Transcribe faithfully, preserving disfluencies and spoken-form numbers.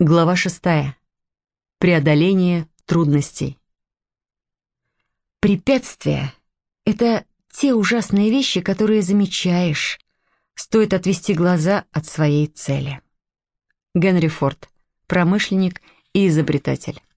Глава шестая. Преодоление трудностей. Препятствия — это те ужасные вещи, которые замечаешь. Стоит отвести глаза от своей цели. Генри Форд. Промышленник и изобретатель.